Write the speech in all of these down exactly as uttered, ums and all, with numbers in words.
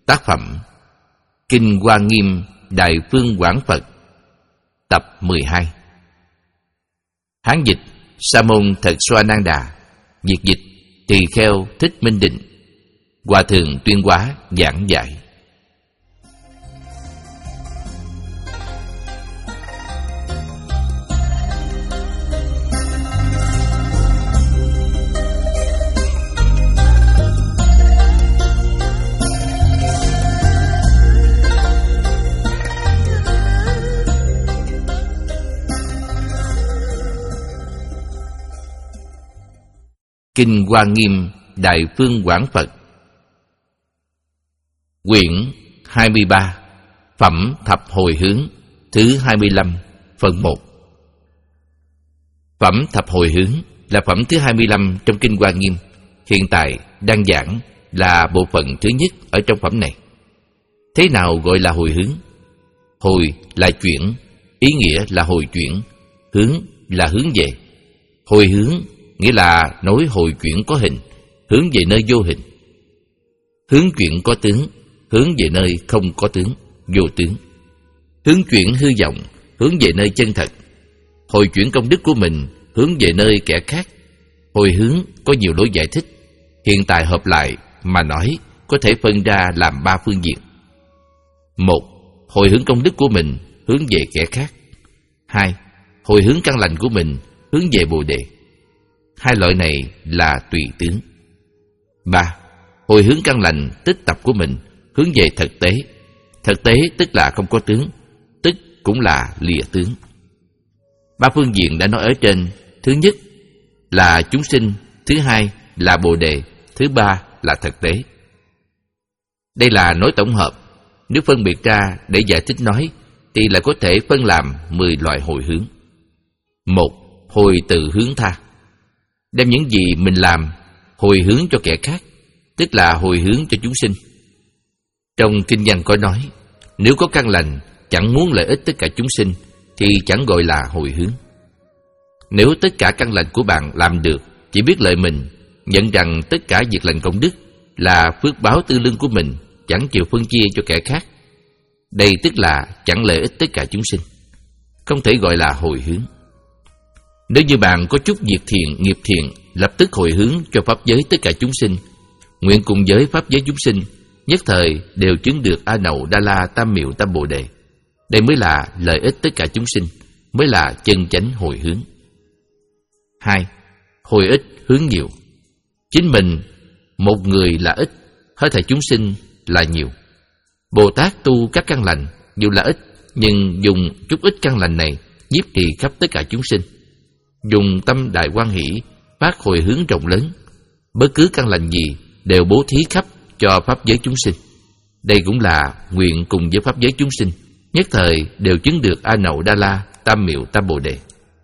Tác phẩm Kinh Hoa Nghiêm Đại Phương Quảng Phật, tập mười hai. Hán dịch Sa môn Thật Xoa Nan Đà, việt dịch Tỳ Kheo Thích Minh Định, Hòa thượng Tuyên Hóa giảng giải. Kinh Hoa Nghiêm Đại Phương Quảng Phật, quyển hai mươi ba, phẩm thập hồi hướng, thứ hai mươi lăm, phần một. Phẩm thập hồi hướng là phẩm thứ hai mươi lăm trong Kinh Hoa Nghiêm. Hiện tại đang giảng là bộ phận thứ nhất ở trong phẩm này. Thế nào gọi là hồi hướng? Hồi là chuyển, ý nghĩa là hồi chuyển. Hướng là hướng về. Hồi hướng nghĩa là nối hồi chuyển có hình, hướng về nơi vô hình. Hướng chuyển có tướng, hướng về nơi không có tướng, vô tướng. Hướng chuyển hư vọng, hướng về nơi chân thật. Hồi chuyển công đức của mình, hướng về nơi kẻ khác. Hồi hướng có nhiều lối giải thích. Hiện tại hợp lại mà nói có thể phân ra làm ba phương diện. Một, hồi hướng công đức của mình, hướng về kẻ khác. Hai, hồi hướng căn lành của mình, hướng về Bồ Đề. Hai loại này là tùy tướng. Ba, hồi hướng căn lành tích tập của mình, hướng về thực tế. Thực tế tức là không có tướng, tức cũng là lìa tướng. Ba phương diện đã nói ở trên. Thứ nhất là chúng sinh, thứ hai là Bồ Đề, thứ ba là thực tế. Đây là nói tổng hợp. Nếu phân biệt ra để giải thích nói thì lại có thể phân làm mười loại hồi hướng. Một, hồi từ hướng tha. Đem những gì mình làm hồi hướng cho kẻ khác, tức là hồi hướng cho chúng sinh. Trong kinh văn có nói, nếu có căn lành chẳng muốn lợi ích tất cả chúng sinh thì chẳng gọi là hồi hướng. Nếu tất cả căn lành của bạn làm được chỉ biết lợi mình, nhận rằng tất cả việc lành công đức là phước báo tư lương của mình, chẳng chịu phân chia cho kẻ khác, đây tức là chẳng lợi ích tất cả chúng sinh, không thể gọi là hồi hướng. Nếu như bạn có chút việc thiện, nghiệp thiện, lập tức hồi hướng cho pháp giới tất cả chúng sinh, nguyện cùng với pháp giới chúng sinh nhất thời đều chứng được A Nậu Đa La Tam Miệu Tam Bồ Đề. Đây mới là lợi ích tất cả chúng sinh, mới là chân chánh hồi hướng. Hai, hồi ít hướng nhiều. Chính mình một người là ít, hết thảy chúng sinh là nhiều. Bồ Tát tu các căn lành dù là ít, nhưng dùng chút ít căn lành này nhiếp trì khắp tất cả chúng sinh, dùng tâm đại hoan hỷ phát hồi hướng rộng lớn, bất cứ căn lành gì đều bố thí khắp cho pháp giới chúng sinh. Đây cũng là nguyện cùng với pháp giới chúng sinh nhất thời đều chứng được A Nậu Đa La Tam Miệu Tam Bồ Đề.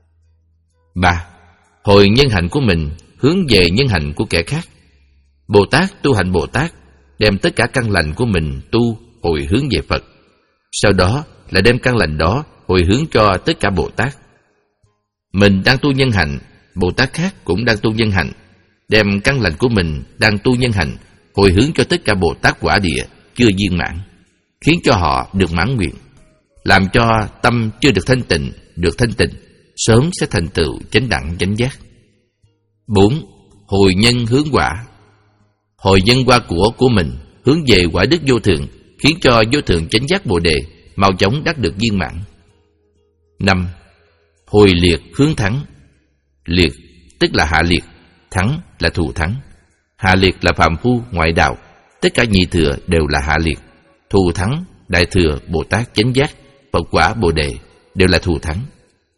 Ba, hồi nhân hạnh của mình hướng về nhân hạnh của kẻ khác. Bồ Tát tu hạnh Bồ Tát đem tất cả căn lành của mình tu hồi hướng về Phật, sau đó lại đem căn lành đó hồi hướng cho tất cả Bồ Tát. Mình đang tu nhân hạnh, Bồ Tát khác cũng đang tu nhân hạnh, đem căn lành của mình đang tu nhân hạnh hồi hướng cho tất cả Bồ Tát quả địa chưa viên mãn, khiến cho họ được mãn nguyện, làm cho tâm chưa được thanh tịnh được thanh tịnh, sớm sẽ thành tựu chánh đẳng chánh giác. Bốn, hồi nhân hướng quả. Hồi nhân quả của của mình hướng về quả đức vô thượng, khiến cho vô thượng chánh giác Bồ Đề mau chóng đắc được viên mãn. Năm, hồi liệt hướng thắng. Liệt tức là hạ liệt, thắng là thù thắng. Hạ liệt là phàm phu ngoại đạo, tất cả nhị thừa đều là hạ liệt. Thù thắng, đại thừa, Bồ Tát chánh giác, Phật quả Bồ Đề đều là thù thắng.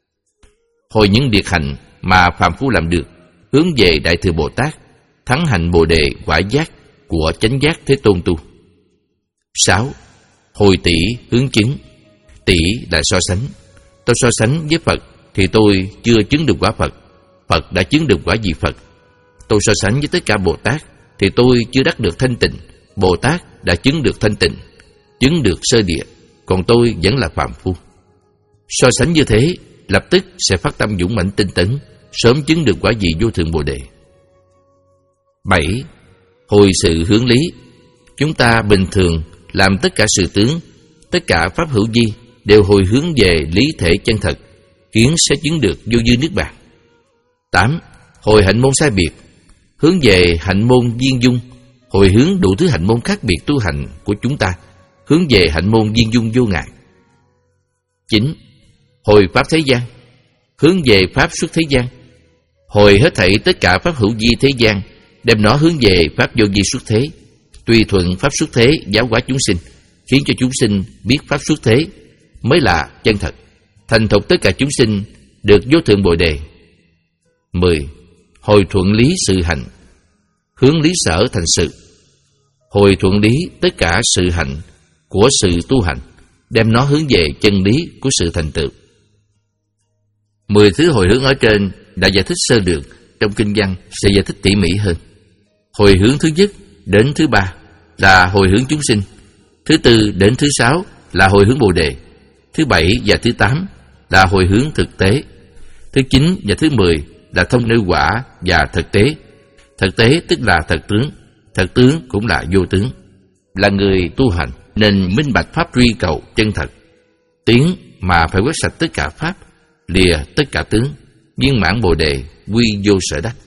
Hồi những việc hạnh mà phàm phu làm được, hướng về đại thừa Bồ Tát, thắng hạnh Bồ Đề quả giác của chánh giác Thế Tôn tu. Sáu, hồi tỷ hướng chứng. Tỷ là so sánh. Tôi so sánh với Phật thì tôi chưa chứng được quả Phật, Phật đã chứng được quả vị Phật. Tôi so sánh với tất cả Bồ Tát thì tôi chưa đắc được thanh tịnh, Bồ Tát đã chứng được thanh tịnh, chứng được sơ địa, còn tôi vẫn là phàm phu. So sánh như thế, lập tức sẽ phát tâm dũng mãnh tinh tấn, sớm chứng được quả vị vô thượng Bồ Đề. Bảy, hồi sự hướng lý. Chúng ta bình thường làm tất cả sự tướng, tất cả pháp hữu vi đều hồi hướng về lý thể chân thật, khiến sẽ chứng được vô dư niết bàn. Tám. Hồi hạnh môn sai biệt, hướng về hạnh môn viên dung, hồi hướng đủ thứ hạnh môn khác biệt tu hành của chúng ta, hướng về hạnh môn viên dung vô ngại. Chín. Hồi pháp thế gian, hướng về pháp xuất thế gian, hồi hết thảy tất cả pháp hữu vi thế gian, đem nó hướng về pháp vô vi xuất thế, tùy thuận pháp xuất thế giáo hóa chúng sinh, khiến cho chúng sinh biết pháp xuất thế mới là chân thật, thành thục tất cả chúng sinh được vô thượng bồ đề. Mười. Hồi thuận lý sự hành, hướng lý sở thành sự, hồi thuận lý tất cả sự hạnh của sự tu hành, đem nó hướng về chân lý của sự thành tựu. Mười thứ hồi hướng ở trên đã giải thích sơ lược, trong kinh văn sẽ giải thích tỉ mỉ hơn. Hồi hướng thứ nhất đến thứ ba là hồi hướng chúng sinh, thứ tư đến thứ sáu là hồi hướng bồ đề, thứ bảy và thứ tám là hồi hướng thực tế, thứ chín và thứ mười là thông nêu quả và thực tế. Thực tế tức là thật tướng, thật tướng cũng là vô tướng. Là người tu hành nên minh bạch pháp truy cầu chân thật, tiến mà phải quét sạch tất cả pháp, lìa tất cả tướng, viên mãn bồ đề, quy vô sở đắc.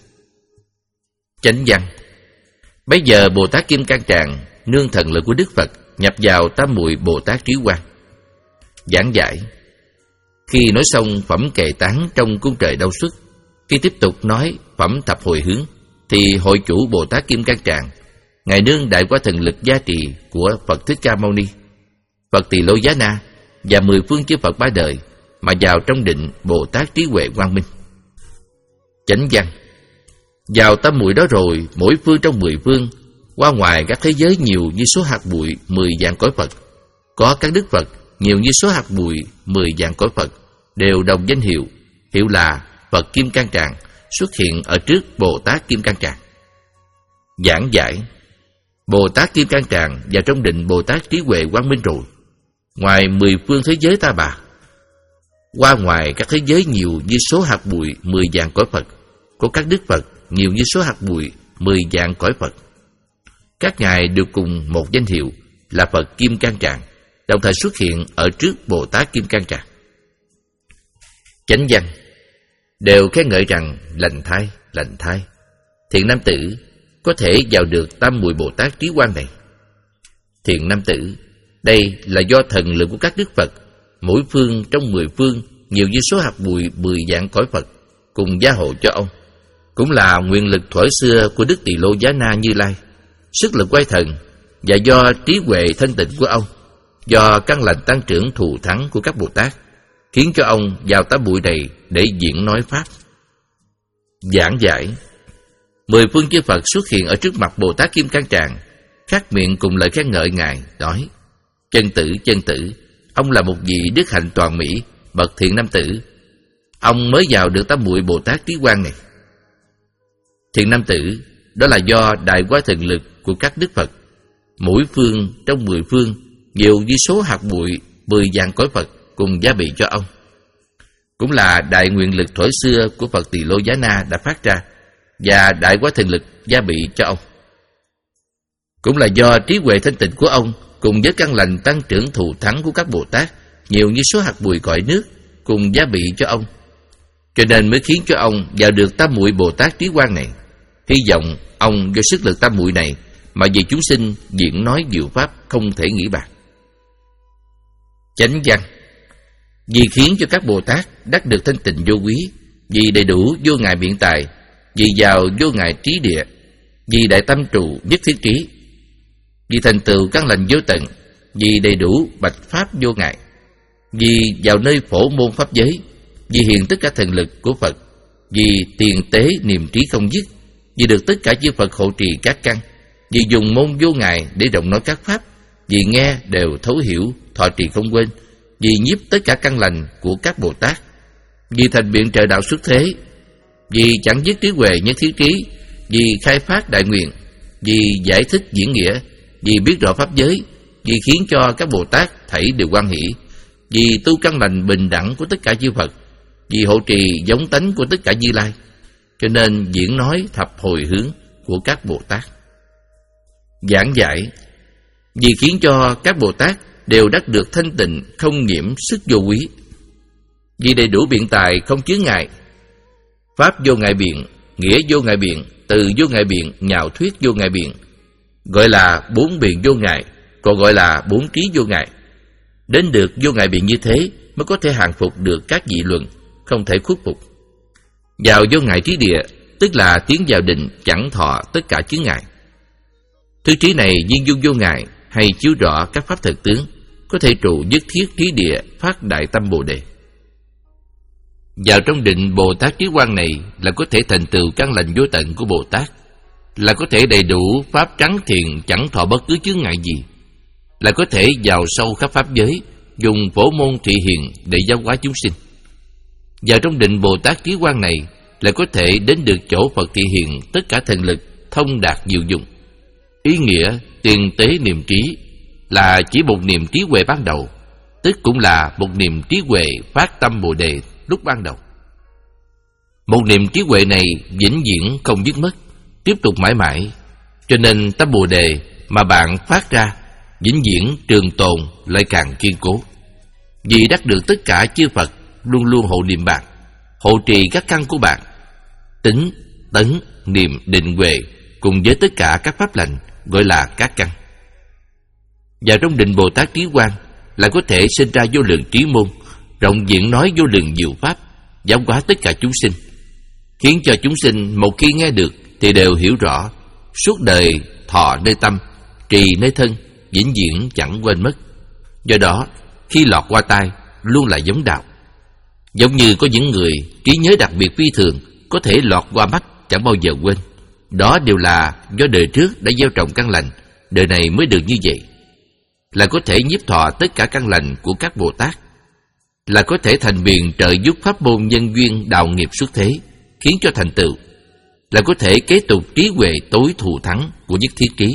Chánh văn. Bây giờ Bồ Tát Kim Cang Tràng nương thần lực của Đức Phật nhập vào tam muội Bồ Tát Trí Quang. Giảng giải. Khi nói xong phẩm kệ tán trong cung trời Đau Xuất, khi tiếp tục nói phẩm thập hồi hướng, thì hội chủ Bồ Tát Kim Cang Tràng, ngài nương đại qua thần lực gia trì của Phật Thích Ca Mâu Ni, Phật Tỳ Lô Giá Na và mười phương chư Phật ba đời mà vào trong định Bồ Tát Trí Huệ Quang Minh. Chánh văn. Vào tam muội đó rồi, mỗi phương trong mười phương, qua ngoài các thế giới nhiều như số hạt bụi mười vạn cõi Phật, có các đức Phật nhiều như số hạt bụi mười vạn cõi Phật, đều đồng danh hiệu, hiệu là Phật Kim Cang Tràng, xuất hiện ở trước Bồ Tát Kim Cang Tràng. Giảng giải. Bồ Tát Kim Cang Tràng vào trong định Bồ Tát Trí Huệ Quang Minh rồi, ngoài mười phương thế giới ta bà, qua ngoài các thế giới nhiều như số hạt bụi mười vạn cõi Phật, có các đức Phật nhiều như số hạt bụi mười vạn cõi Phật. Các ngài đều cùng một danh hiệu là Phật Kim Cang Tràng, đồng thời xuất hiện ở trước Bồ Tát Kim Cang Tràng. Chánh văn. Đều khen ngợi rằng lành thai, lành thai, thiện nam tử có thể vào được tam muội Bồ Tát Trí Quang này. Thiện nam tử, đây là do thần lực của các đức Phật, mỗi phương trong mười phương nhiều như số hạt bụi mười vạn cõi Phật, cùng gia hộ cho ông. Cũng là nguyện lực thuở xưa của Đức Tỳ Lô Giá Na Như Lai, sức lực quay thần, và do trí huệ thanh tịnh của ông, do căn lành tăng trưởng thù thắng của các Bồ Tát, khiến cho ông vào tám bụi này để diễn nói pháp. Giảng giải. Mười phương chư Phật xuất hiện ở trước mặt Bồ Tát Kim Cang Tràng, khát miệng cùng lời khen ngợi ngài, nói: Chân tử, chân tử, ông là một vị đức hạnh toàn mỹ, bậc thiện nam tử. Ông mới vào được tám muội Bồ Tát Trí Quang này. Thiện nam tử, đó là do đại quá thần lực của các đức Phật, mỗi phương trong mười phương nhiều như số hạt bụi mười vạn cõi Phật, cùng gia bị cho ông. Cũng là đại nguyện lực thuở xưa của Phật Tỳ Lô Giá Na đã phát ra, và đại quá thần lực gia bị cho ông. Cũng là do trí huệ thanh tịnh của ông, cùng với căn lành tăng trưởng thù thắng của các Bồ Tát, nhiều như số hạt bụi cõi nước, cùng gia bị cho ông, cho nên mới khiến cho ông vào được tam muội Bồ Tát Trí Quang này. Hy vọng ông do sức lực tam muội này mà vì chúng sinh diễn nói diệu pháp không thể nghĩ bàn. Chánh văn. Vì khiến cho các Bồ Tát đắc được thanh tịnh vô quý, vì đầy đủ vô ngại biện tài, vì giàu vô ngại trí địa, vì đại tâm trụ nhất thiết trí, vì thành tựu căn lành vô tận, vì đầy đủ bạch pháp vô ngại, vì vào nơi phổ môn pháp giới, vì hiện tất cả thần lực của Phật, vì tiền tế niềm trí không dứt, vì được tất cả chư Phật hộ trì các căn, vì dùng môn vô ngại để rộng nói các pháp, vì nghe đều thấu hiểu, thọ trì không quên, vì nhiếp tất cả căn lành của các Bồ Tát, vì thành biện trợ đạo xuất thế, vì chẳng dứt trí huệ nhất thiết trí, vì khai phát đại nguyện, vì giải thích diễn nghĩa, vì biết rõ pháp giới, vì khiến cho các Bồ Tát thảy đều hoan hỷ, vì tu căn lành bình đẳng của tất cả chư Phật, vì hộ trì giống tánh của tất cả Như Lai, cho nên diễn nói thập hồi hướng của các Bồ Tát. Giảng giải. vì khiến cho các Bồ Tát đều đắc được thanh tịnh, không nhiễm sức vô quý. Vì đầy đủ biện tài, không chướng ngại, pháp vô ngại biện, nghĩa vô ngại biện, từ vô ngại biện, nhạo thuyết vô ngại biện, gọi là bốn biện vô ngại, còn gọi là bốn trí vô ngại. Đến được vô ngại biện như thế mới có thể hàng phục được các dị luận, không thể khuất phục. Vào vô ngại trí địa, tức là tiến vào định, chẳng thọ tất cả chướng ngại. Thứ trí này viên dung vô ngại, hay chiếu rõ các pháp thực tướng, có thể trụ nhất thiết trí địa, phát đại tâm Bồ Đề. Vào trong định Bồ Tát trí quang này là có thể thành tựu căn lành vô tận của Bồ Tát, là có thể đầy đủ pháp trắng thiền, chẳng thọ bất cứ chướng ngại gì, là có thể vào sâu khắp pháp giới, dùng phổ môn thị hiền để giáo hóa chúng sinh. Vào trong định Bồ Tát trí quang này là có thể đến được chỗ Phật thị hiền tất cả thần lực, thông đạt diệu dụng. Ý nghĩa tiền tế niệm trí là chỉ một niệm trí huệ ban đầu, tức cũng là một niệm trí huệ phát tâm Bồ Đề lúc ban đầu. Một niệm trí huệ này vĩnh viễn không dứt mất, tiếp tục mãi mãi, cho nên tâm Bồ Đề mà bạn phát ra vĩnh viễn trường tồn, lại càng kiên cố. Vì đắc được tất cả chư Phật luôn luôn hộ niệm bạn, hộ trì các căn của bạn, tính, tấn, niệm, định, huệ, cùng với tất cả các pháp lành gọi là các căn. Và trong định Bồ Tát trí quang là có thể sinh ra vô lượng trí môn, rộng diện nói vô lượng diệu pháp, giáo hóa tất cả chúng sinh, khiến cho chúng sinh một khi nghe được thì đều hiểu rõ, suốt đời thọ nơi tâm, trì nơi thân, vĩnh viễn chẳng quên mất. Do đó khi lọt qua tai luôn là giống đạo. Giống như có những người trí nhớ đặc biệt phi thường, có thể lọt qua mắt chẳng bao giờ quên. Đó đều là do đời trước đã gieo trồng căn lành, đời này mới được như vậy. Là có thể nhiếp thọ tất cả căn lành của các Bồ Tát, là có thể thành biện trợ giúp pháp môn nhân duyên đạo nghiệp xuất thế, khiến cho thành tựu, là có thể kế tục trí huệ tối thù thắng của nhất thiết trí.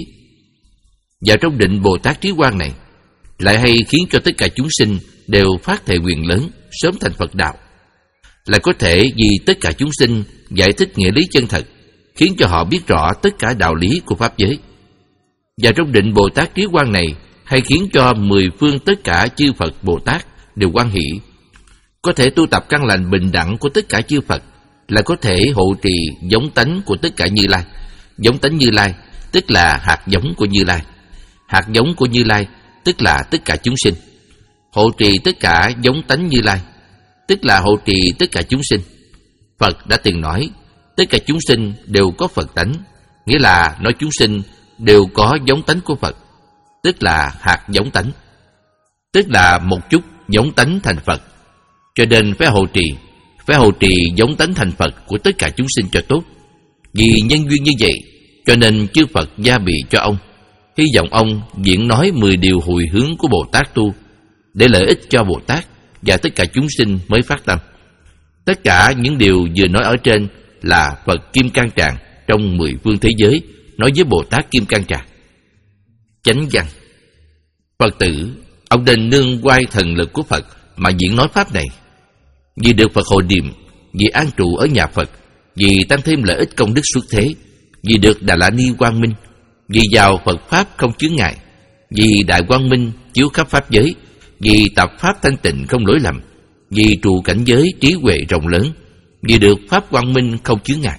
Và trong định Bồ Tát trí quang này lại hay khiến cho tất cả chúng sinh đều phát thệ nguyện lớn, sớm thành Phật đạo, là có thể vì tất cả chúng sinh giải thích nghĩa lý chân thật, khiến cho họ biết rõ tất cả đạo lý của pháp giới. Và trong định Bồ Tát trí quang này hay khiến cho mười phương tất cả chư Phật Bồ Tát đều hoan hỷ, có thể tu tập căn lành bình đẳng của tất cả chư Phật, là có thể hộ trì giống tánh của tất cả Như Lai. Giống tánh Như Lai tức là hạt giống của Như Lai, hạt giống của Như Lai tức là tất cả chúng sinh. Hộ trì tất cả giống tánh Như Lai tức là hộ trì tất cả chúng sinh. Phật đã từng nói tất cả chúng sinh đều có Phật tánh, nghĩa là nói chúng sinh đều có giống tánh của Phật, tức là hạt giống tánh, tức là một chút giống tánh thành Phật. Cho nên phải hộ trì, phải hộ trì giống tánh thành Phật của tất cả chúng sinh cho tốt. Vì nhân duyên như vậy, cho nên chư Phật gia bị cho ông, hy vọng ông diễn nói mười điều hồi hướng của Bồ Tát tu, để lợi ích cho Bồ Tát và tất cả chúng sinh mới phát tâm. Tất cả những điều vừa nói ở trên là Phật Kim Cang Tràng trong mười phương thế giới nói với Bồ Tát Kim Cang Tràng. Chánh văn: Phật tử, ông nên nương quay thần lực của Phật mà diễn nói pháp này. Vì được Phật hộ niệm, vì an trụ ở nhà Phật, vì tăng thêm lợi ích công đức xuất thế, vì được Đà La Ni quang minh, vì vào Phật pháp không chướng ngại, vì đại quang minh chiếu khắp pháp giới, vì tập pháp thanh tịnh không lỗi lầm, vì trụ cảnh giới trí huệ rộng lớn, vì được pháp quang minh không chướng ngại.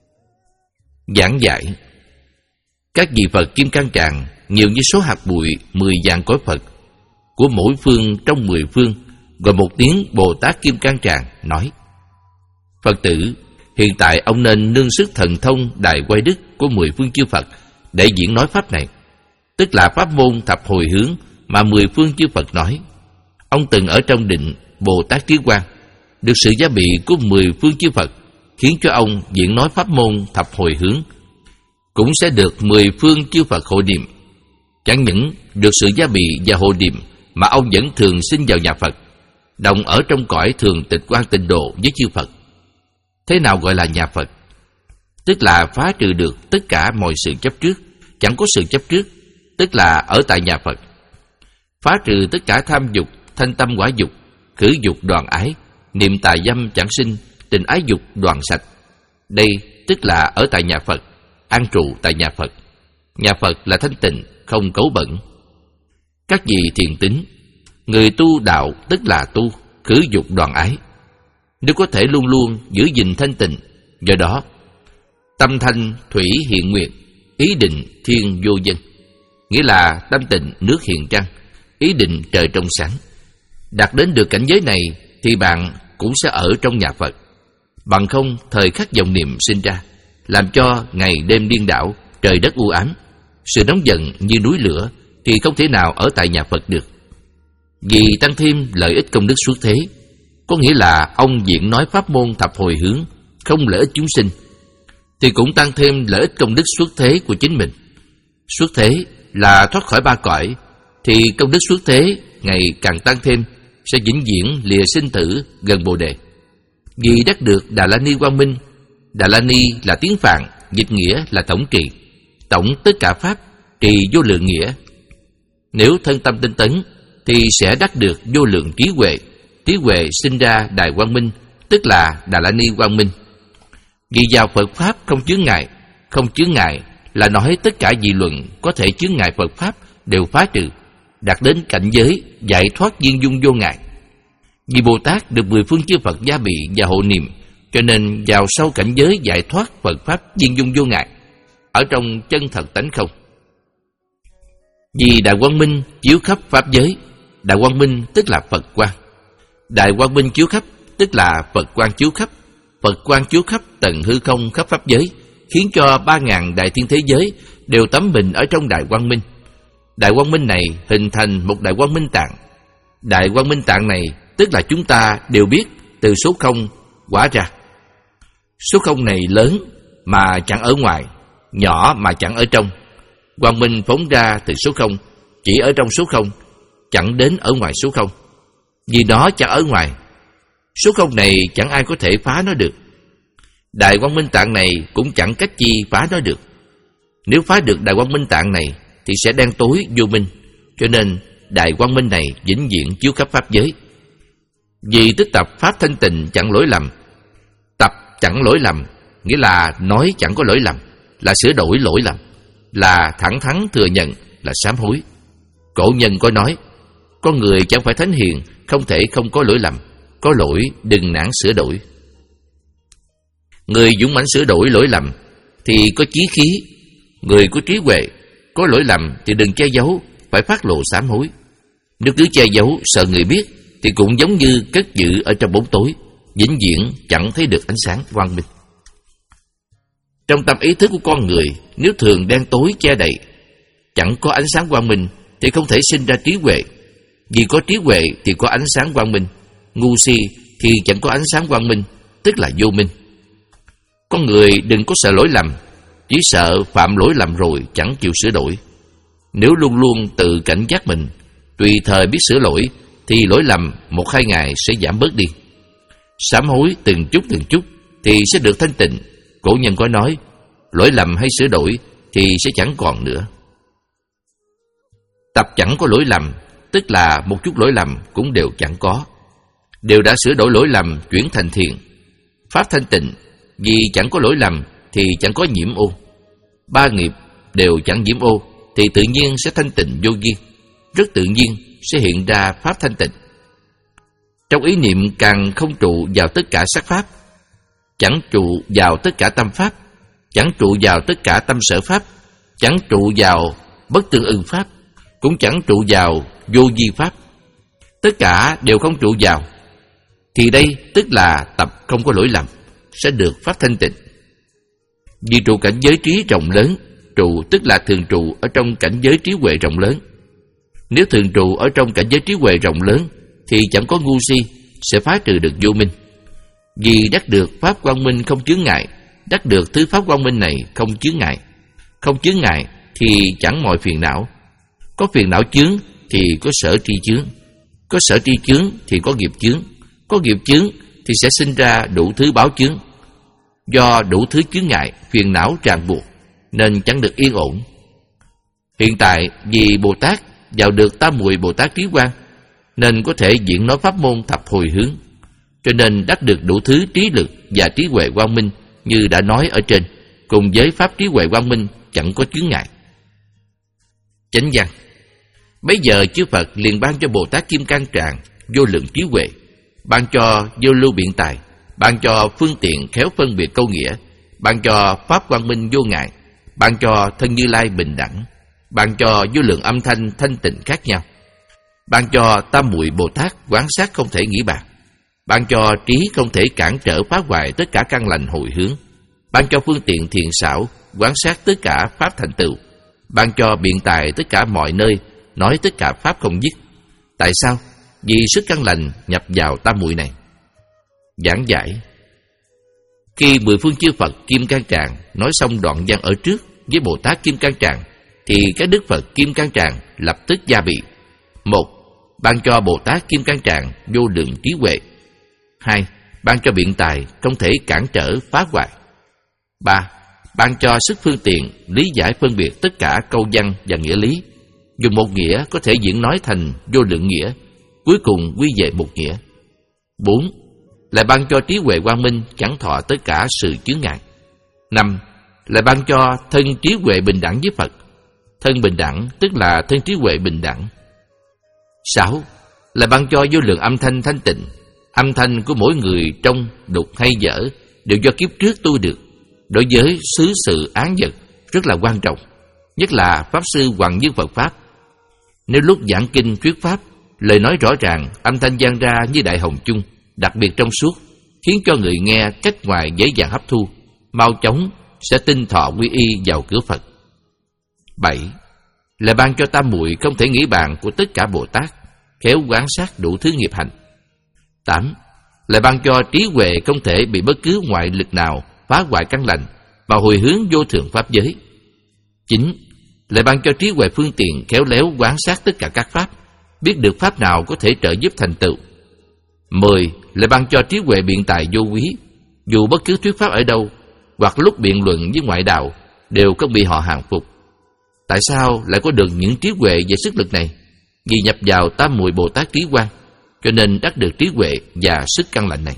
Giảng giải: các vị Phật Kim Cang Tràng nhiều như số hạt bụi mười vạn cõi Phật, của mỗi phương trong mười phương, gọi một tiếng Bồ Tát Kim Cang Tràng, nói: Phật tử, hiện tại ông nên nương sức thần thông đại quay đức của mười phương chư Phật để diễn nói pháp này, tức là pháp môn thập hồi hướng mà mười phương chư Phật nói. Ông từng ở trong định Bồ Tát trí quang, được sự gia bị của mười phương chư Phật, khiến cho ông diễn nói pháp môn thập hồi hướng, cũng sẽ được mười phương chư Phật hộ niệm. Chẳng những được sự gia bị và hộ niệm, mà ông vẫn thường sinh vào nhà Phật, đồng ở trong cõi thường tịch quan tịnh độ với chư Phật. Thế nào gọi là nhà Phật? Tức là phá trừ được tất cả mọi sự chấp trước, chẳng có sự chấp trước, tức là ở tại nhà Phật. Phá trừ tất cả tham dục, thanh tâm quả dục, khử dục đoàn ái, niệm tà dâm chẳng sinh, tình ái dục đoàn sạch. Đây tức là ở tại nhà Phật, an trụ tại nhà Phật. Nhà Phật là thanh tịnh, không cấu bẩn, Các vị thiền tín, người tu đạo tức là tu khử dục đoàn ái. Nếu có thể luôn luôn giữ gìn thanh tịnh, do đó tâm thanh thủy hiện nguyệt, ý định thiên vô dân, nghĩa là tâm tịnh nước hiện trăng, ý định trời trong sáng. Đạt đến được cảnh giới này thì bạn cũng sẽ ở trong nhà Phật. Bằng không thời khắc vọng niệm sinh ra, làm cho ngày đêm điên đảo, trời đất u ám, sự nóng giận như núi lửa, thì không thể nào ở tại nhà Phật được. Vì tăng thêm lợi ích công đức xuất thế, có nghĩa là ông diễn nói pháp môn thập hồi hướng, không lợi ích chúng sinh, thì cũng tăng thêm lợi ích công đức xuất thế của chính mình. Xuất thế là thoát khỏi ba cõi, thì công đức xuất thế ngày càng tăng thêm, sẽ vĩnh viễn lìa sinh tử gần Bồ Đề. Vì đắc được Đà La Ni quang minh. Đà La Ni là tiếng Phạn, dịch nghĩa là tổng trì, tổng tất cả pháp, trì vô lượng nghĩa. Nếu thân tâm tinh tấn thì sẽ đắc được vô lượng trí huệ. Trí huệ sinh ra Đại Quang Minh, tức là Đà La Ni quang minh. Vì vào Phật pháp không chướng ngại. Không chướng ngại là nói tất cả dị luận có thể chướng ngại Phật pháp đều phá trừ, đạt đến cảnh giới giải thoát viên dung vô ngại. Vì Bồ Tát được mười phương chư Phật gia bị và hộ niệm, cho nên vào sâu cảnh giới giải thoát Phật pháp viên dung vô ngại, ở trong chân thật tánh không. Vì Đại Quang Minh chiếu khắp pháp giới. Đại Quang Minh tức là Phật quang. Đại Quang Minh chiếu khắp tức là Phật quang chiếu khắp. Phật quang chiếu khắp tận hư không khắp pháp giới, khiến cho ba ngàn đại thiên thế giới đều tắm mình ở trong Đại Quang Minh. Đại Quang Minh này hình thành một Đại Quang Minh Tạng. Đại Quang Minh Tạng này tức là chúng ta đều biết từ số không hóa ra. Số không này lớn mà chẳng ở ngoài, nhỏ mà chẳng ở trong. Quang minh phóng ra từ số không, chỉ ở trong số không, chẳng đến ở ngoài số không. Vì nó chẳng ở ngoài, số không này chẳng ai có thể phá nó được. Đại Quang Minh Tạng này cũng chẳng cách chi phá nó được. Nếu phá được Đại Quang Minh Tạng này thì sẽ đen tối vô minh, cho nên Đại Quang Minh này vĩnh viễn chiếu khắp pháp giới. Vì tích tập pháp thanh tịnh chẳng lỗi lầm. Tập chẳng lỗi lầm nghĩa là nói chẳng có lỗi lầm, là sửa đổi lỗi lầm, là thẳng thắn thừa nhận, là sám hối. Cổ nhân có nói, con người chẳng phải thánh hiền, không thể không có lỗi lầm. Có lỗi đừng nản sửa đổi. Người dũng mãnh sửa đổi lỗi lầm thì có chí khí. Người có trí huệ, có lỗi lầm thì đừng che giấu, phải phát lộ sám hối. Nếu cứ che giấu sợ người biết thì cũng giống như cất giữ ở trong bóng tối, vĩnh viễn chẳng thấy được ánh sáng quang minh. Trong tâm ý thức của con người, nếu thường đen tối che đậy, chẳng có ánh sáng quang minh, thì không thể sinh ra trí huệ. Vì có trí huệ thì có ánh sáng quang minh. Ngu si thì chẳng có ánh sáng quang minh, tức là vô minh. Con người đừng có sợ lỗi lầm, chỉ sợ phạm lỗi lầm rồi chẳng chịu sửa đổi. Nếu luôn luôn tự cảnh giác mình, tùy thời biết sửa lỗi, thì lỗi lầm một hai ngày sẽ giảm bớt đi. Sám hối từng chút từng chút thì sẽ được thanh tịnh. Cổ nhân có nói, lỗi lầm hay sửa đổi thì sẽ chẳng còn nữa. Tập chẳng có lỗi lầm, tức là một chút lỗi lầm cũng đều chẳng có. Đều đã sửa đổi lỗi lầm chuyển thành thiện. Pháp thanh tịnh, vì chẳng có lỗi lầm thì chẳng có nhiễm ô. Ba nghiệp đều chẳng nhiễm ô thì tự nhiên sẽ thanh tịnh vô duyên. Rất tự nhiên sẽ hiện ra pháp thanh tịnh. Trong ý niệm càng không trụ vào tất cả sắc pháp, chẳng trụ vào tất cả tâm pháp, chẳng trụ vào tất cả tâm sở pháp, chẳng trụ vào bất tương ưng pháp, cũng chẳng trụ vào vô vi pháp. Tất cả đều không trụ vào, thì đây tức là tập không có lỗi lầm, sẽ được pháp thanh tịnh. Vì trụ cảnh giới trí rộng lớn, trụ tức là thường trụ ở trong cảnh giới trí huệ rộng lớn. Nếu thường trụ ở trong cảnh giới trí huệ rộng lớn thì chẳng có ngu si, sẽ phá trừ được vô minh. Vì đắc được pháp quang minh không chướng ngại, đắc được thứ pháp quang minh này không chướng ngại. Không chướng ngại thì chẳng mọi phiền não. Có phiền não chướng thì có sở tri chướng, có sở tri chướng thì có nghiệp chướng, có nghiệp chướng thì sẽ sinh ra đủ thứ báo chướng. Do đủ thứ chướng ngại, phiền não ràng buộc nên chẳng được yên ổn. Hiện tại vì Bồ Tát vào được tam muội Bồ Tát trí quang, nên có thể diễn nói pháp môn thập hồi hướng, cho nên đắc được đủ thứ trí lực và trí huệ quang minh như đã nói ở trên, cùng với pháp trí huệ quang minh chẳng có chướng ngại. Chánh văn: Bấy giờ chư Phật liền ban cho Bồ Tát Kim Cang Tràng vô lượng trí huệ, ban cho vô lưu biện tài, ban cho phương tiện khéo phân biệt câu nghĩa, ban cho pháp quang minh vô ngại, ban cho thân Như Lai bình đẳng, ban cho vô lượng âm thanh thanh tịnh khác nhau, ban cho tam muội Bồ Tát quán sát không thể nghĩ bàn, ban cho trí không thể cản trở phá hoại tất cả căn lành hồi hướng, ban cho phương tiện thiện xảo quán sát tất cả pháp thành tựu, ban cho biện tài tất cả mọi nơi nói tất cả pháp không dứt. Tại sao? Vì sức căn lành nhập vào tam muội này. Giảng giải: khi mười phương chư Phật Kim Cang Tràng nói xong đoạn văn ở trước với Bồ Tát Kim Cang Tràng, thì các Đức Phật Kim Cang Tràng lập tức gia bị: một, ban cho Bồ Tát Kim Cang Tràng vô lượng trí huệ; hai, ban cho biện tài không thể cản trở phá hoại; ba, ban cho sức phương tiện lý giải phân biệt tất cả câu văn và nghĩa lý, dùng một nghĩa có thể diễn nói thành vô lượng nghĩa, cuối cùng quy về một nghĩa. Bốn, lại ban cho trí huệ quang minh chẳng thọ tất cả sự chướng ngại. Năm, lại ban cho thân trí huệ bình đẳng với Phật. Thân bình đẳng tức là thân trí huệ bình đẳng. Sáu, lại ban cho vô lượng âm thanh thanh tịnh. Âm thanh của mỗi người trong đục hay dở đều do kiếp trước tu được. Đối với xứ sự án vật rất là quan trọng, nhất là Pháp Sư Hoàng Nhân Phật Pháp. Nếu lúc giảng kinh thuyết Pháp, lời nói rõ ràng, âm thanh vang ra như đại hồng chung, đặc biệt trong suốt, khiến cho người nghe cách ngoài dễ dàng hấp thu, mau chóng sẽ tinh thọ quy y vào cửa Phật. Bảy, là ban cho tam muội không thể nghĩ bàn của tất cả Bồ Tát, khéo quán sát đủ thứ nghiệp hành. Tám, là ban cho trí huệ không thể bị bất cứ ngoại lực nào phá hoại căn lành và hồi hướng vô thượng pháp giới. Chín, lại ban cho trí huệ phương tiện khéo léo quán sát tất cả các pháp, biết được pháp nào có thể trợ giúp thành tựu. Mười, lại ban cho trí huệ biện tài vô quý, dù bất cứ thuyết pháp ở đâu hoặc lúc biện luận với ngoại đạo đều không bị họ hàng phục. Tại sao lại có được những trí huệ và sức lực này? Vì nhập vào tam muội Bồ Tát trí quang, cho nên đắc được trí huệ và sức căn lành này.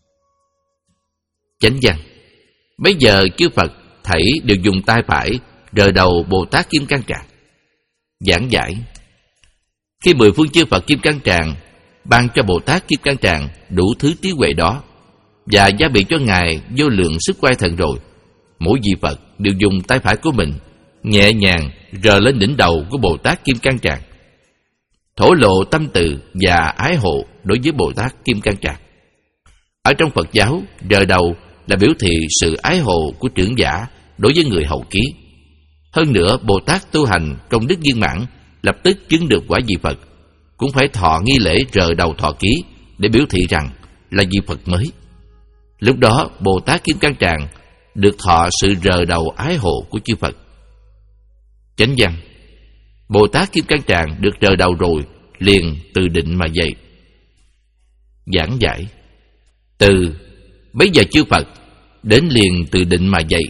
Chánh văn: bây giờ chư Phật thảy đều dùng tay phải rờ đầu Bồ Tát Kim Cang Tràng. Giảng giải: khi mười phương chư Phật Kim Cang Tràng ban cho Bồ Tát Kim Cang Tràng đủ thứ trí huệ đó và gia bị cho Ngài vô lượng sức quay thần rồi, mỗi vị Phật đều dùng tay phải của mình nhẹ nhàng rờ lên đỉnh đầu của Bồ Tát Kim Cang Tràng, thổ lộ tâm từ và ái hộ đối với Bồ Tát Kim Cang Tràng. Ở trong Phật giáo, rờ đầu là biểu thị sự ái hộ của trưởng giả đối với người hậu ký. Hơn nữa, Bồ Tát tu hành công đức viên mãn, lập tức chứng được quả vị Phật, cũng phải thọ nghi lễ rờ đầu thọ ký để biểu thị rằng là vị Phật mới. Lúc đó, Bồ Tát Kim Cang Tràng được thọ sự rờ đầu ái hộ của chư Phật. Chánh văn: Bồ Tát Kim Cang Tràng được rờ đầu rồi, liền từ định mà dậy. Giảng giải: từ bấy giờ chư Phật đến liền từ định mà dậy.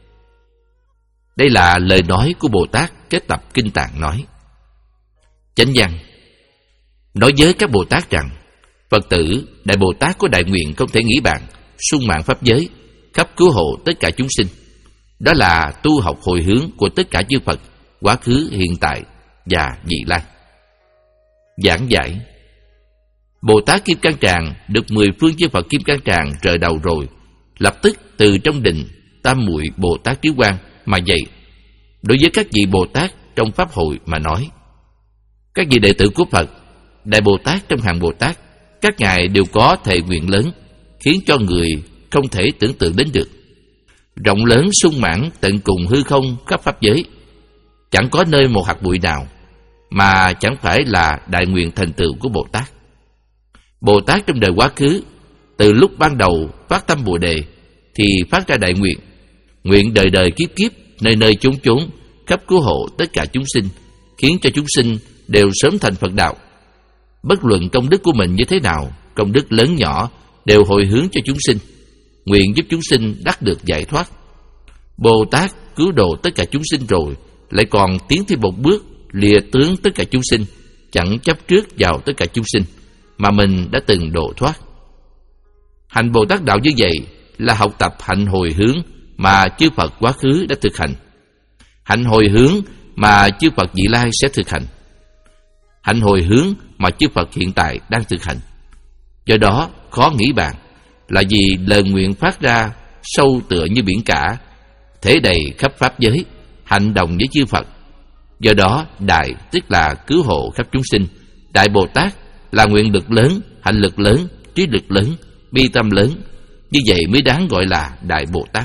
Đây là lời nói của Bồ Tát kết tập Kinh Tạng nói. Chánh văn: nói với các Bồ Tát rằng, Phật tử Đại Bồ Tát có đại nguyện không thể nghĩ bàn, sung mãn pháp giới, khắp cứu hộ tất cả chúng sinh. Đó là tu học hồi hướng của tất cả chư Phật, quá khứ, hiện tại và vị lai. Giảng giải: Bồ Tát Kim Cang Tràng được mười phương chư Phật Kim Cang Tràng rờ đầu rồi, lập tức từ trong định tam muội Bồ Tát trí quang mà dậy. Đối với các vị Bồ Tát trong pháp hội mà nói, các vị đệ tử của Phật, Đại Bồ Tát trong hàng Bồ Tát, các ngài đều có thệ nguyện lớn, khiến cho người không thể tưởng tượng đến được. Rộng lớn sung mãn tận cùng hư không khắp pháp giới, chẳng có nơi một hạt bụi nào mà chẳng phải là đại nguyện thành tựu của Bồ Tát. Bồ Tát trong đời quá khứ, từ lúc ban đầu phát tâm Bồ Đề thì phát ra đại nguyện, nguyện đời đời kiếp kiếp, nơi nơi chốn chốn, khắp cứu hộ tất cả chúng sinh, khiến cho chúng sinh đều sớm thành Phật đạo. Bất luận công đức của mình như thế nào, công đức lớn nhỏ đều hồi hướng cho chúng sinh, nguyện giúp chúng sinh đắc được giải thoát. Bồ Tát cứu độ tất cả chúng sinh rồi, lại còn tiến thêm một bước, lìa tướng tất cả chúng sinh, chẳng chấp trước vào tất cả chúng sinh mà mình đã từng độ thoát. Hành Bồ Tát đạo như vậy là học tập hạnh hồi hướng mà chư Phật quá khứ đã thực hành, hạnh hồi hướng mà chư Phật vị lai sẽ thực hành. hạnh hồi hướng mà chư Phật hiện tại đang thực hành. Do đó khó nghĩ bàn, là vì lời nguyện phát ra sâu tựa như biển cả, thể đầy khắp pháp giới, hành động với chư Phật. Do đó Đại tức là cứu hộ khắp chúng sinh, Đại Bồ Tát là nguyện lực lớn, hạnh lực lớn, trí lực lớn, bi tâm lớn. Như vậy mới đáng gọi là Đại Bồ Tát.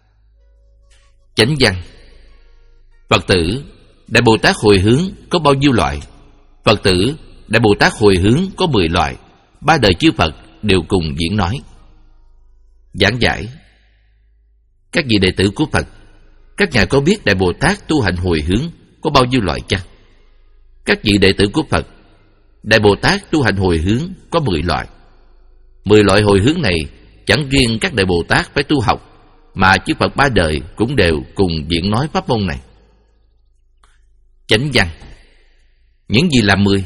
Chánh văn. Phật tử, Đại Bồ Tát hồi hướng có bao nhiêu loại? Phật tử, Đại Bồ Tát hồi hướng có mười loại. Ba đời chư Phật đều cùng diễn nói. Giảng giải. Các vị đệ tử của Phật, các ngài có biết Đại Bồ Tát tu hành hồi hướng có bao nhiêu loại chăng? Các vị đệ tử của Phật, Đại Bồ Tát tu hành hồi hướng có mười loại. Mười loại hồi hướng này chẳng riêng các Đại Bồ Tát phải tu học, mà chư Phật ba đời cũng đều cùng diễn nói pháp môn này. Chánh văn. Những gì là mười?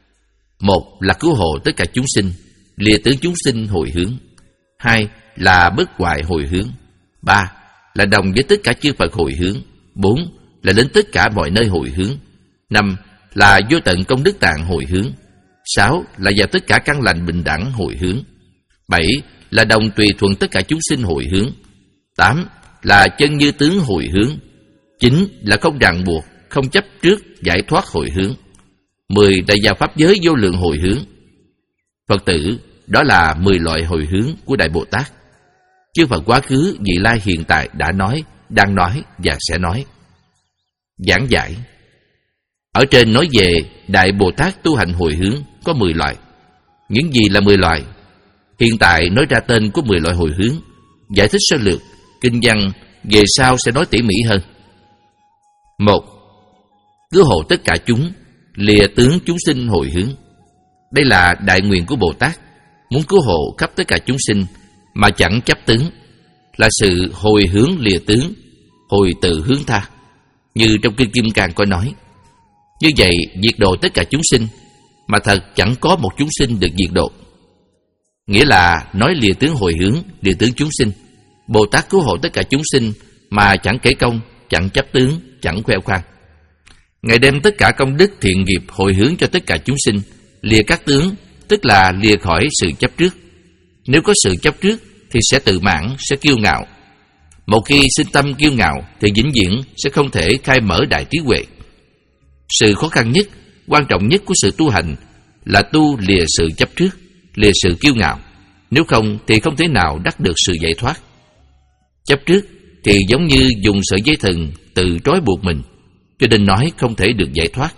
Một là cứu hộ tất cả chúng sinh, lìa tướng chúng sinh hồi hướng. Hai là bất hoại hồi hướng. Ba là đồng với tất cả chư Phật hồi hướng. Bốn là đến tất cả mọi nơi hồi hướng. Năm là vô tận công đức tạng hồi hướng. Sáu là vào tất cả căn lành bình đẳng hồi hướng. Bảy là đồng tùy thuận tất cả chúng sinh hồi hướng. Tám là chân như tướng hồi hướng. Chín là không ràng buộc, không chấp trước, giải thoát hồi hướng. Mười là vào pháp giới vô lượng hồi hướng. Phật tử, đó là mười loại hồi hướng của Đại Bồ Tát. Chư Phật quá khứ, vị lai, hiện tại đã nói, đang nói và sẽ nói. Giảng giải. Ở trên nói về Đại Bồ Tát tu hành hồi hướng có mười loại. Những gì là mười loại? Hiện tại nói ra tên của mười loại hồi hướng, giải thích sơ lược, kinh văn về sau sẽ nói tỉ mỉ hơn. Một, cứu hộ tất cả chúng, lìa tướng chúng sinh hồi hướng. Đây là đại nguyện của Bồ Tát, muốn cứu hộ khắp tất cả chúng sinh mà chẳng chấp tướng, là sự hồi hướng lìa tướng, hồi tự hướng tha. Như trong kinh Kim Cang có nói, như vậy diệt độ tất cả chúng sinh, mà thật chẳng có một chúng sinh được diệt độ. Nghĩa là nói lìa tướng hồi hướng, lìa tướng chúng sinh. Bồ Tát cứu hộ tất cả chúng sinh mà chẳng kể công, chẳng chấp tướng, chẳng khoe khoang. Ngài đem tất cả công đức thiện nghiệp hồi hướng cho tất cả chúng sinh, lìa các tướng, tức là lìa khỏi sự chấp trước. Nếu có sự chấp trước thì sẽ tự mãn, sẽ kiêu ngạo. Một khi sinh tâm kiêu ngạo thì vĩnh viễn sẽ không thể khai mở đại trí huệ. Sự khó khăn nhất, quan trọng nhất của sự tu hành là tu lìa sự chấp trước, lìa sự kiêu ngạo. Nếu không thì không thể nào đắc được sự giải thoát. Chấp trước thì giống như dùng sợi dây thừng tự trói buộc mình, cho nên nói không thể được giải thoát.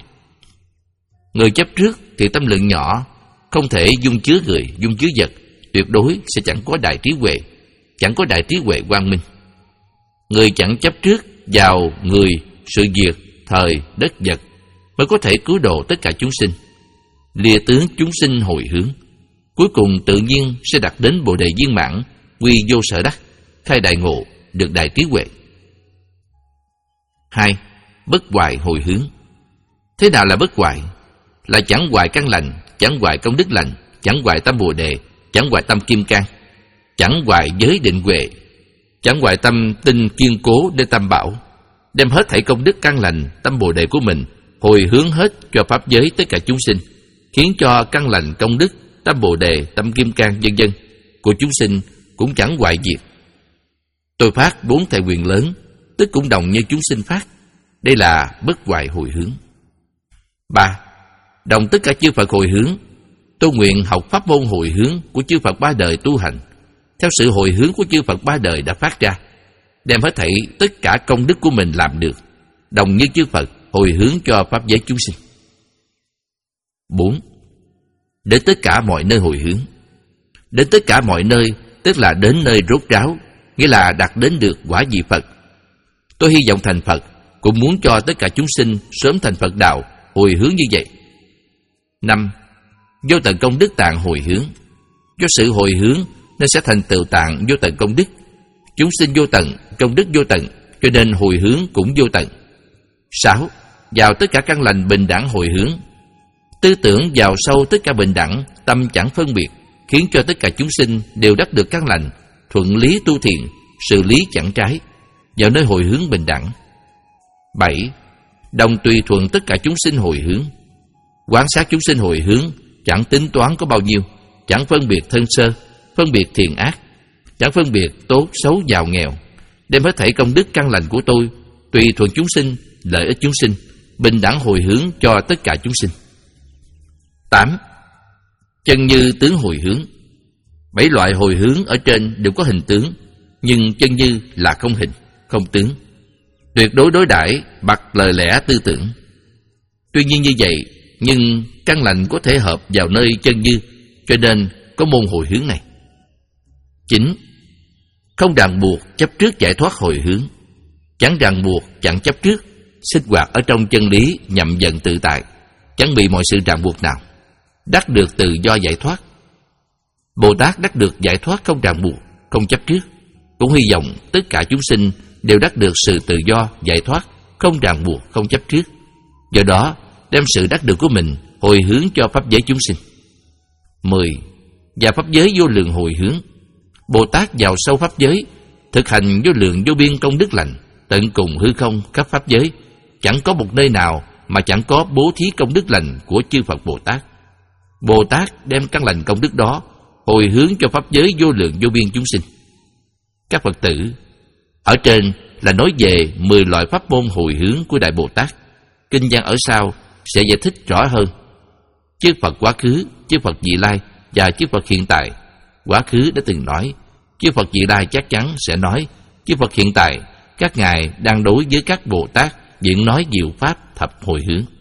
Người chấp trước thì tâm lượng nhỏ, không thể dung chứa người, dung chứa vật, tuyệt đối sẽ chẳng có đại trí huệ, chẳng có đại trí huệ quang minh. Người chẳng chấp trước vào người, sự việc, thời, đất vật mới có thể cứu độ tất cả chúng sinh, lìa tướng chúng sinh hồi hướng. Cuối cùng tự nhiên sẽ đạt đến Bồ đề viên mãn, quy vô sở đắc, khai đại ngộ, được đại trí huệ. Hai, bất hoại hồi hướng. Thế nào là bất hoại? Là chẳng hoại căn lành, chẳng hoại công đức lành, chẳng hoại tâm Bồ đề, chẳng hoại tâm kim cang, chẳng hoại giới định huệ, chẳng hoại tâm tinh kiên cố để tam bảo, đem hết thảy công đức căn lành, tâm Bồ đề của mình hồi hướng hết cho pháp giới tất cả chúng sinh, khiến cho căn lành, công đức, tâm Bồ đề, tâm kim cang vân vân của chúng sinh cũng chẳng hoại diệt. Tôi phát bốn thệ quyền lớn, tức cũng đồng như chúng sinh phát. Đây là bất hoại hồi hướng. Ba, đồng tất cả chư Phật hồi hướng. Tôi nguyện học pháp môn hồi hướng của chư Phật ba đời tu hành, theo sự hồi hướng của chư Phật ba đời đã phát ra, đem hết thảy tất cả công đức của mình làm được, đồng như chư Phật hồi hướng cho pháp giới chúng sinh. Bốn, đến tất cả mọi nơi hồi hướng. Đến tất cả mọi nơi tức là đến nơi rốt ráo, nghĩa là đạt đến được quả vị Phật. Tôi hy vọng thành Phật, cũng muốn cho tất cả chúng sinh sớm thành Phật đạo, hồi hướng như vậy. Năm, vô tận công đức tạng hồi hướng. Do sự hồi hướng nên sẽ thành tựu tạng vô tận công đức. Chúng sinh vô tận, công đức vô tận, cho nên hồi hướng cũng vô tận. Sáu, vào tất cả căn lành bình đẳng hồi hướng. Tư tưởng vào sâu tất cả bình đẳng, tâm chẳng phân biệt, khiến cho tất cả chúng sinh đều đắc được căn lành, thuận lý tu thiện, sự lý chẳng trái, vào nơi hồi hướng bình đẳng. Bảy, đồng tùy thuận tất cả chúng sinh hồi hướng. Quán sát chúng sinh hồi hướng, chẳng tính toán có bao nhiêu, chẳng phân biệt thân sơ, phân biệt thiện ác, chẳng phân biệt tốt xấu giàu nghèo, đem hết thảy công đức căn lành của tôi tùy thuận chúng sinh, lợi ích chúng sinh, bình đẳng hồi hướng cho tất cả chúng sinh. Tám. Chân như tướng hồi hướng. Bảy loại hồi hướng ở trên đều có hình tướng, nhưng chân như là không hình, không tướng, tuyệt đối đối đãi bặt lời lẽ tư tưởng. Tuy nhiên như vậy, nhưng căn lành có thể hợp vào nơi chân như, cho nên có môn hồi hướng này. Chín. Không ràng buộc chấp trước giải thoát hồi hướng, chẳng ràng buộc, chẳng chấp trước, sinh hoạt ở trong chân lý nhậm dần tự tại, chẳng bị mọi sự ràng buộc nào, đắc được tự do giải thoát. Bồ Tát đắc được giải thoát không ràng buộc, không chấp trước, cũng hy vọng tất cả chúng sinh đều đắc được sự tự do giải thoát, không ràng buộc, không chấp trước. Do đó, đem sự đắc được của mình hồi hướng cho pháp giới chúng sinh. Mười. Và pháp giới vô lượng hồi hướng. Bồ Tát vào sâu pháp giới, thực hành vô lượng vô biên công đức lành, tận cùng hư không khắp pháp giới, chẳng có một nơi nào mà chẳng có bố thí công đức lành của chư Phật Bồ Tát. Bồ Tát đem căn lành công đức đó hồi hướng cho pháp giới vô lượng vô biên chúng sinh. Các Phật tử, ở trên là nói về mười loại pháp môn hồi hướng của Đại Bồ Tát. Kinh văn ở sau sẽ giải thích rõ hơn. Chư Phật quá khứ, chư Phật vị lai và chư Phật hiện tại. Quá khứ đã từng nói, chư Phật vị lai chắc chắn sẽ nói, chư Phật hiện tại các ngài đang đối với các Bồ Tát diễn nói diệu pháp thập hồi hướng.